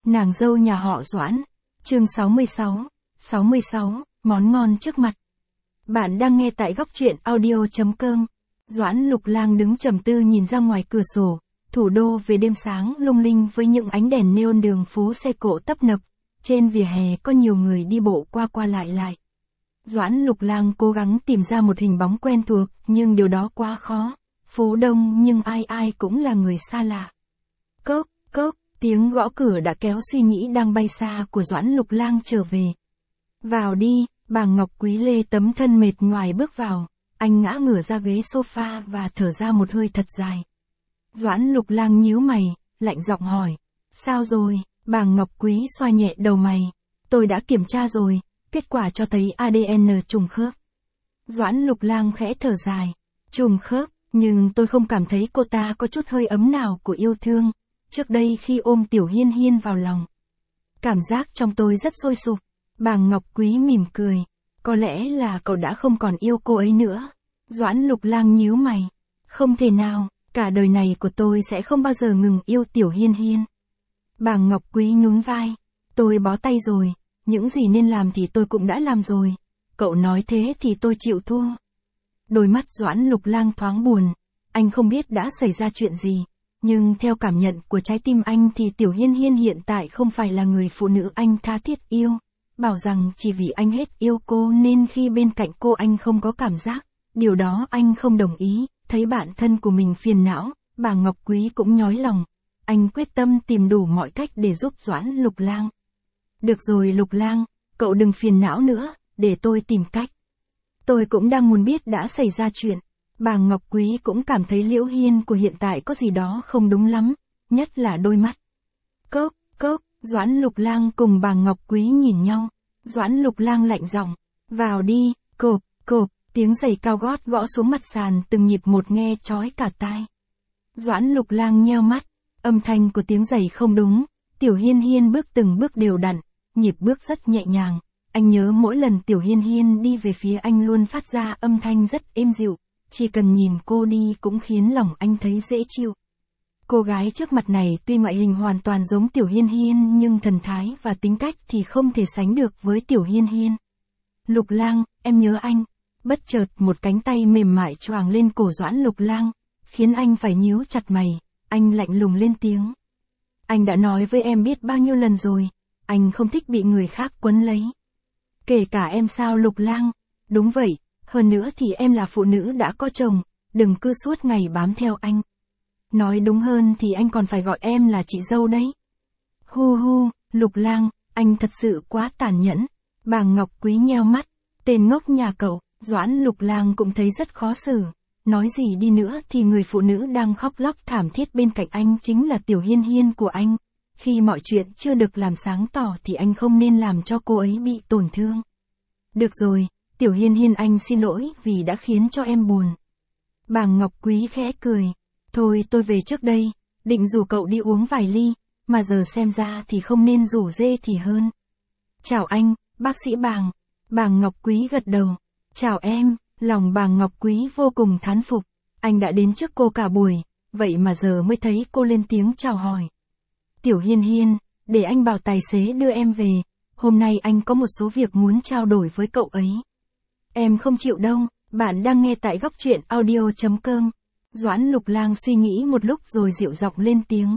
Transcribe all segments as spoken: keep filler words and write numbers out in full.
Nàng dâu nhà họ Doãn. Chương sáu mươi sáu. sáu mươi sáu, món ngon trước mặt. Bạn đang nghe tại góc truyện audio chấm com. Doãn Lục Lang đứng trầm tư nhìn ra ngoài cửa sổ, thủ đô về đêm sáng lung linh với những ánh đèn neon, đường phố xe cộ tấp nập, trên vỉa hè có nhiều người đi bộ qua qua lại lại. Doãn Lục Lang cố gắng tìm ra một hình bóng quen thuộc, nhưng điều đó quá khó. Phố đông nhưng ai ai cũng là người xa lạ. Cốc, cốc, tiếng gõ cửa đã kéo suy nghĩ đang bay xa của Doãn Lục Lang trở về. Vào đi, bà Ngọc Quý lê tấm thân mệt nhoài bước vào, anh ngã ngửa ra ghế sofa và thở ra một hơi thật dài. Doãn Lục Lang nhíu mày, lạnh giọng hỏi, sao rồi? Bà Ngọc Quý xoa nhẹ đầu mày, tôi đã kiểm tra rồi, kết quả cho thấy a đê en trùng khớp. Doãn Lục Lang khẽ thở dài, trùng khớp, nhưng tôi không cảm thấy cô ta có chút hơi ấm nào của yêu thương, trước đây khi ôm Tiểu Hiên Hiên vào lòng. Cảm giác trong tôi rất sôi sục. Bà Ngọc Quý mỉm cười, có lẽ là cậu đã không còn yêu cô ấy nữa. Doãn Lục Lang nhíu mày, không thể nào, cả đời này của tôi sẽ không bao giờ ngừng yêu Tiểu Hiên Hiên. Bà Ngọc Quý nhún vai, tôi bó tay rồi, những gì nên làm thì tôi cũng đã làm rồi, cậu nói thế thì tôi chịu thua. Đôi mắt Doãn Lục Lang thoáng buồn, anh không biết đã xảy ra chuyện gì, nhưng theo cảm nhận của trái tim anh thì Tiểu Hiên Hiên hiện tại không phải là người phụ nữ anh tha thiết yêu. Bảo rằng chỉ vì anh hết yêu cô nên khi bên cạnh cô anh không có cảm giác, điều đó anh không đồng ý. Thấy bạn thân của mình phiền não, bà Ngọc Quý cũng nhói lòng. Anh quyết tâm tìm đủ mọi cách để giúp Doãn Lục Lang. Được rồi Lục Lang, cậu đừng phiền não nữa, để tôi tìm cách. Tôi cũng đang muốn biết đã xảy ra chuyện. Bà Ngọc Quý cũng cảm thấy Liễu Hiên của hiện tại có gì đó không đúng lắm, nhất là đôi mắt. Cốc, cốc, Doãn Lục Lang cùng bà Ngọc Quý nhìn nhau. Doãn Lục Lang lạnh giọng, vào đi, cộp, cộp, tiếng giày cao gót gõ xuống mặt sàn từng nhịp một nghe chói cả tai. Doãn Lục Lang nheo mắt, âm thanh của tiếng giày không đúng, Tiểu Hiên Hiên bước từng bước đều đặn, nhịp bước rất nhẹ nhàng. Anh nhớ mỗi lần Tiểu Hiên Hiên đi về phía anh luôn phát ra âm thanh rất êm dịu, chỉ cần nhìn cô đi cũng khiến lòng anh thấy dễ chịu. Cô gái trước mặt này tuy ngoại hình hoàn toàn giống Tiểu Hiên Hiên nhưng thần thái và tính cách thì không thể sánh được với Tiểu Hiên Hiên. Lục Lang, em nhớ anh. Bất chợt một cánh tay mềm mại choàng lên cổ Doãn Lục Lang, khiến anh phải nhíu chặt mày, anh lạnh lùng lên tiếng. Anh đã nói với em biết bao nhiêu lần rồi, anh không thích bị người khác quấn lấy. Kể cả em sao Lục Lang? Đúng vậy, hơn nữa thì em là phụ nữ đã có chồng, đừng cứ suốt ngày bám theo anh. Nói đúng hơn thì anh còn phải gọi em là chị dâu đấy. Hu hu, Lục Lang, anh thật sự quá tàn nhẫn. Bà Ngọc Quý nheo mắt, tên ngốc nhà cậu. Doãn Lục Lang cũng thấy rất khó xử. Nói gì đi nữa thì người phụ nữ đang khóc lóc thảm thiết bên cạnh anh chính là Tiểu Hiên Hiên của anh. Khi mọi chuyện chưa được làm sáng tỏ thì anh không nên làm cho cô ấy bị tổn thương. Được rồi, Tiểu Hiên Hiên, anh xin lỗi vì đã khiến cho em buồn. Bà Ngọc Quý khẽ cười. Thôi tôi về trước đây, định rủ cậu đi uống vài ly, mà giờ xem ra thì không nên rủ dê thì hơn. Chào anh, bác sĩ Bàng. Bà Ngọc Quý gật đầu. Chào em, lòng bà Ngọc Quý vô cùng thán phục. Anh đã đến trước cô cả buổi, vậy mà giờ mới thấy cô lên tiếng chào hỏi. Tiểu Hiên Hiên, để anh bảo tài xế đưa em về, hôm nay anh có một số việc muốn trao đổi với cậu ấy. Em không chịu đâu, bạn đang nghe tại góc truyện audio chấm com. Doãn Lục Lang suy nghĩ một lúc rồi dịu giọng lên tiếng.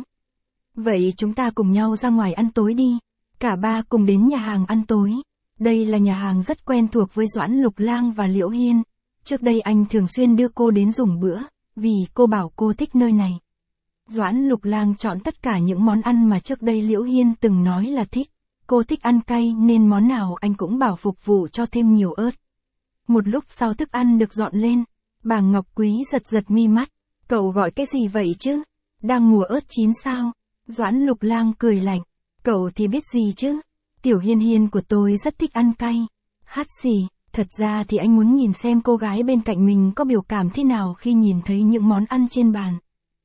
Vậy chúng ta cùng nhau ra ngoài ăn tối đi. Cả ba cùng đến nhà hàng ăn tối. Đây là nhà hàng rất quen thuộc với Doãn Lục Lang và Liễu Hiên. Trước đây anh thường xuyên đưa cô đến dùng bữa, vì cô bảo cô thích nơi này. Doãn Lục Lang chọn tất cả những món ăn mà trước đây Liễu Hiên từng nói là thích. Cô thích ăn cay nên món nào anh cũng bảo phục vụ cho thêm nhiều ớt. Một lúc sau thức ăn được dọn lên. Bà Ngọc Quý giật giật mi mắt. Cậu gọi cái gì vậy chứ? Đang mùa ớt chín sao? Doãn Lục Lang cười lạnh. Cậu thì biết gì chứ? Tiểu Hiên Hiên của tôi rất thích ăn cay. Hát xì, thật ra thì anh muốn nhìn xem cô gái bên cạnh mình có biểu cảm thế nào khi nhìn thấy những món ăn trên bàn.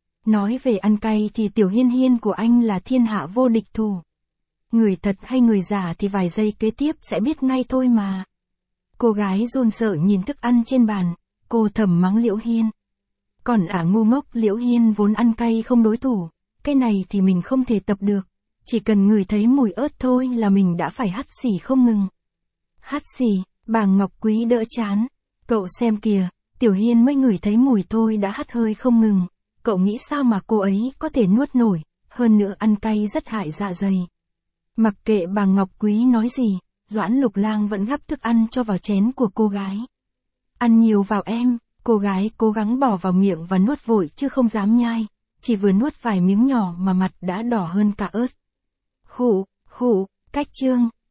Nói về ăn cay thì Tiểu Hiên Hiên của anh là thiên hạ vô địch thủ. Người thật hay người giả thì vài giây kế tiếp sẽ biết ngay thôi mà. Cô gái run sợ nhìn thức ăn trên bàn. Cô thầm mắng Liễu Hiên. Còn ả ngu ngốc, Liễu Hiên vốn ăn cay không đối thủ. Cái này thì mình không thể tập được. Chỉ cần ngửi thấy mùi ớt thôi là mình đã phải hắt xì không ngừng. Hắt xì, bà Ngọc Quý đỡ chán. Cậu xem kìa, Tiểu Hiên mới ngửi thấy mùi thôi đã hắt hơi không ngừng. Cậu nghĩ sao mà cô ấy có thể nuốt nổi, hơn nữa ăn cay rất hại dạ dày. Mặc kệ bà Ngọc Quý nói gì, Doãn Lục Lang vẫn gắp thức ăn cho vào chén của cô gái. Ăn nhiều vào em, cô gái cố gắng bỏ vào miệng và nuốt vội chứ không dám nhai, chỉ vừa nuốt vài miếng nhỏ mà mặt đã đỏ hơn cả ớt. Khụ, khụ, cách chương.